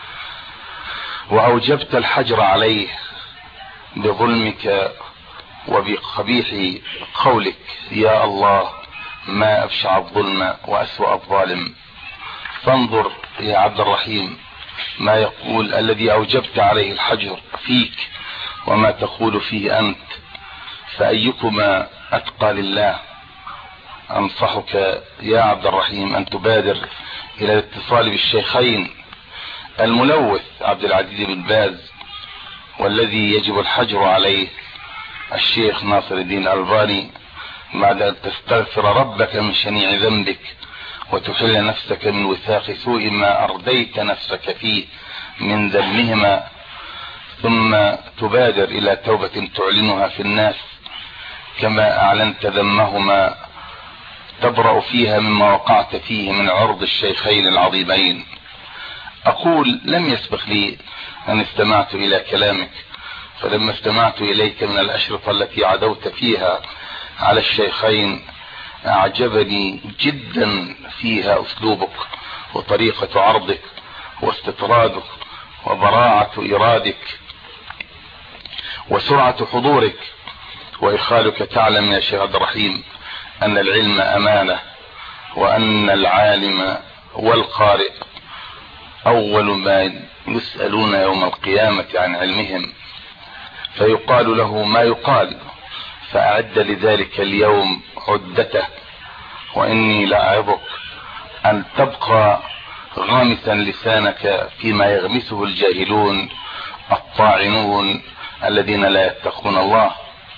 وأوجبت الحجر عليه بظلمك وبقبيح قولك: يا الله ما أبشع الظلم وأسوأ الظالم. فانظر يا عبد الرحيم ما يقول الذي أوجبت عليه الحجر فيك وما تقول فيه أنت، فأيكما أتقى لله. أنصحك يا عبد الرحيم أن تبادر إلى الاتصال بالشيخين الملوث عبد العزيز بن باز والذي يجب الحجر عليه الشيخ ناصر الدين الألباني، بعد أن تستغفر ربك من شنيع ذنبك وتحل نفسك من وثاق سوء ما أرديت نفسك فيه من ذمهما، ثم تبادر إلى توبة تعلنها في الناس كما أعلنت ذمهما تبرأ فيها مما وقعت فيه من عرض الشيخين العظيمين. أقول لم يسبق لي أن استمعت إلى كلامك، فلما استمعت إليك من الأشرطة التي عدوت فيها على الشيخين أعجبني جدا فيها أسلوبك وطريقة عرضك واستطرادك وبراعة إرادك وسرعة حضورك وإخالك. تعلم يا شيخ عبد الرحيم أن العلم أمانة، وأن العالم والقارئ أول ما يسألون يوم القيامة عن علمهم، فيقال له ما يقال، فأعد لذلك اليوم عدته. وإني لأعظك أن تبقى غامسا لسانك فيما يغمسه الجاهلون الطاعنون الذين لا يتقون الله،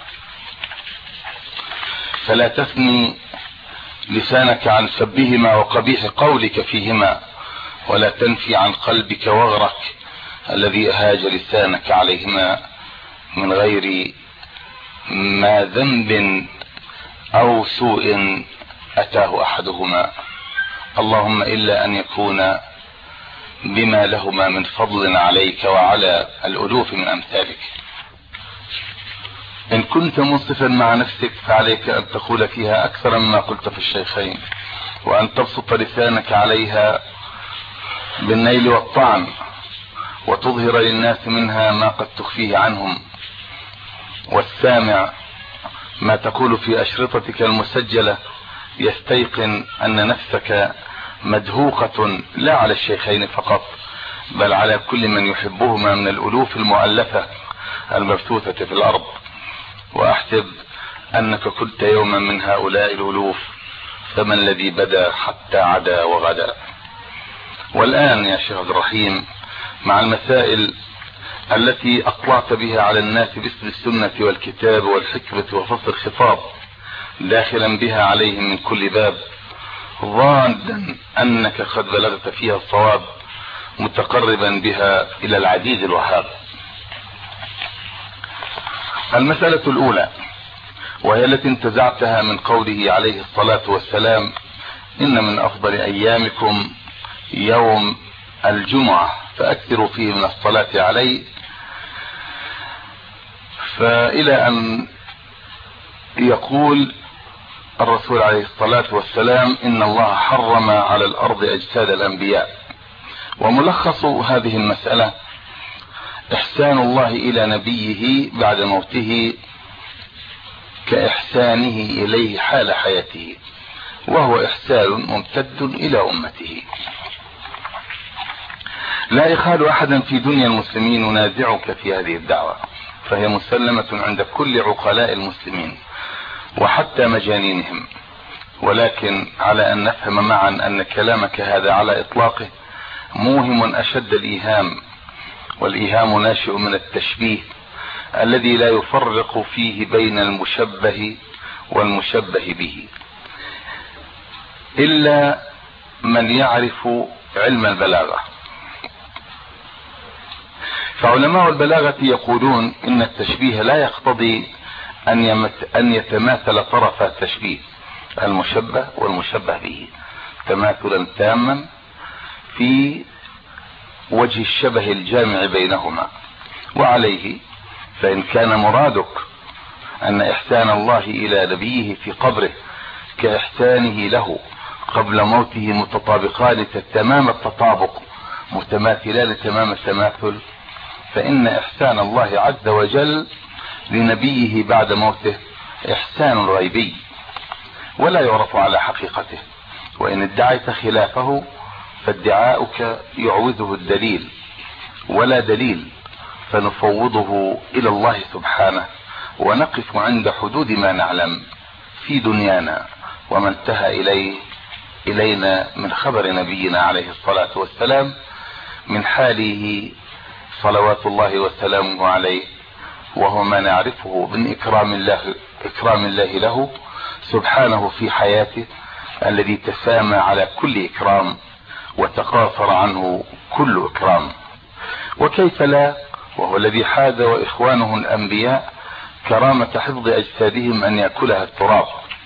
فلا تثني لسانك عن سبهما وقبيح قولك فيهما، ولا تنفي عن قلبك وغرك الذي أهاج لسانك عليهما من غير ما ذنب أو سوء أتاه أحدهما، اللهم إلا أن يكون بما لهما من فضل عليك وعلى الألوف من أمثالك. إن كنت منصفا مع نفسك فعليك أن تقول فيها أكثر مما قلت في الشيخين، وأن تبسط لسانك عليها بالنيل والطعن، وتظهر للناس منها ما قد تخفيه عنهم، والسامع ما تقول في أشرطتك المسجلة يستيقن أن نفسك مدهوقة لا على الشيخين فقط بل على كل من يحبهما من الألوف المؤلفة المبثوثة في الأرض. وأحسب أنك كنت يوما من هؤلاء الألوف، فما الذي بدا حتى عدا وغدا. والآن يا شيخ عبد الرحيم، مع المسائل التي أطلعت بها على الناس باسم السنة والكتاب والحكمة وفصل الخطاب، داخلا بها عليهم من كل باب، ظانا أنك قد بلغت فيها الصواب، متقربا بها إلى العزيز الوهاب. المسألة الأولى، وهي التي انتزعتها من قوله عليه الصلاة والسلام: إن من أفضل أيامكم يوم الجمعة فأكثروا فيه من الصلاة عليه، فإلى أن يقول الرسول عليه الصلاة والسلام: إن الله حرم على الأرض أجساد الأنبياء. وملخص هذه المسألة إحسان الله إلى نبيه بعد موته كإحسانه إليه حال حياته، وهو إحسان ممتد إلى أمته. لا يخال أحدا في دنيا المسلمين ينازعك في هذه الدعوة، فهي مسلمة عند كل عقلاء المسلمين وحتى مجانينهم، ولكن على أن نفهم معا أن كلامك هذا على إطلاقه موهم أشد الإيهام، والإيهام ناشئ من التشبيه الذي لا يفرق فيه بين المشبه والمشبه به إلا من يعرف علم البلاغة. فعلماء البلاغة يقولون إن التشبيه لا يقتضي أن يتماثل طرف التشبيه المشبه والمشبه به تماثلا تاما في وجه الشبه الجامع بينهما. وعليه فإن كان مرادك أن إحسان الله إلى نبيه في قبره كإحسانه له قبل موته متطابقان تمام التطابق متماثلان تمام التماثل، فإن إحسان الله عز وجل لنبيه بعد موته إحسان غيبي ولا يعرف على حقيقته، وإن ادعيت خلافه فادعاؤك يعوزه الدليل، ولا دليل، فنفوضه إلى الله سبحانه ونقف عند حدود ما نعلم في دنيانا وما انتهى إلينا من خبر نبينا عليه الصلاة والسلام من حاله صلوات الله وسلامه عليه، وهو ما نعرفه من إكرام الله له سبحانه في حياته الذي تسامى على كل إكرام وتقاصر عنه كل إكرام. وكيف لا وهو الذي حاز وإخوانه الأنبياء كرامة حفظ أجسادهم أن يأكلها التراب.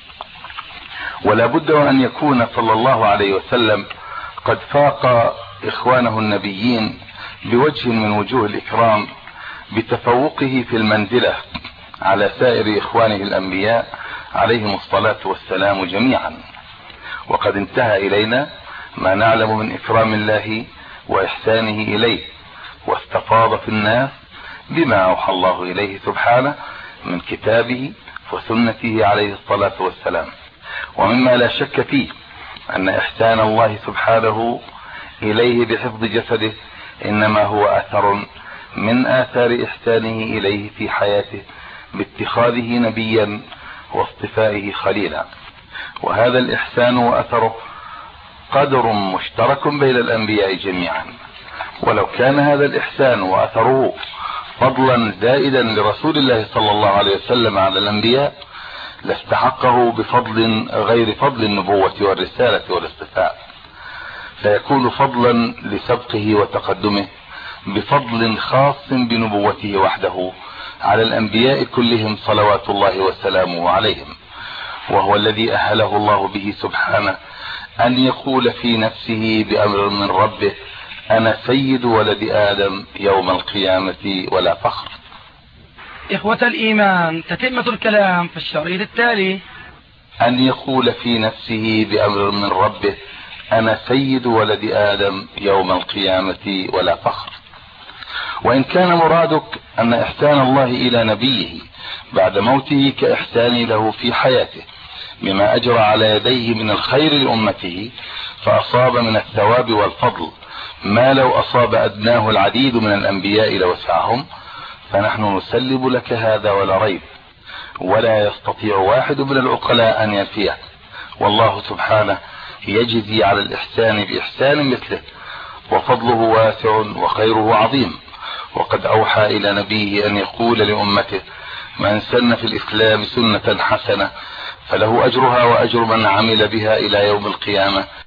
ولا بد وأن يكون صلى الله عليه وسلم قد فاق إخوانه النبيين بوجه من وجوه الإكرام بتفوقه في المنزلة على سائر إخوانه الأنبياء عليهم الصلاة والسلام جميعا. وقد انتهى إلينا ما نعلم من إكرام الله وإحسانه إليه، واستفاض في الناس بما أوحى الله إليه سبحانه من كتابه وسنته عليه الصلاة والسلام. ومما لا شك فيه أن إحسان الله سبحانه إليه بحفظ جسده إنما هو أثر من آثار إحسانه إليه في حياته باتخاذه نبيا واصطفائه خليلا. وهذا الإحسان وأثره قدر مشترك بين الأنبياء جميعا، ولو كان هذا الإحسان وأثره فضلا زائدا لرسول الله صلى الله عليه وسلم على الأنبياء لاستحقه بفضل غير فضل النبوة والرسالة والاصطفاء، فيكون فضلا لسبقه وتقدمه بفضل خاص بنبوته وحده على الأنبياء كلهم صلوات الله وسلامه عليهم. وهو الذي أهله الله به سبحانه أن يقول في نفسه بأمر من ربه: أنا سيد ولد آدم يوم القيامة ولا فخر. إخوة الإيمان، تتمة الكلام في الشريط التالي. أن يقول في نفسه بأمر من ربه: أنا سيد ولد آدم يوم القيامة ولا فخر. وإن كان مرادك أن إحسان الله إلى نبيه بعد موته كإحسان له في حياته بما أجرى على يديه من الخير لأمته فأصاب من الثواب والفضل ما لو أصاب أدناه العديد من الأنبياء لوسعهم، فنحن نسلب لك هذا ولا ريب. ولا يستطيع واحد من العقلاء أن ينفيه، والله سبحانه يجزي على الإحسان بإحسان مثله، وفضله واسع وخيره عظيم. وقد أوحى إلى نبيه أن يقول لأمته: من سن في الإسلام سنة حسنة فله أجرها وأجر من عمل بها إلى يوم القيامة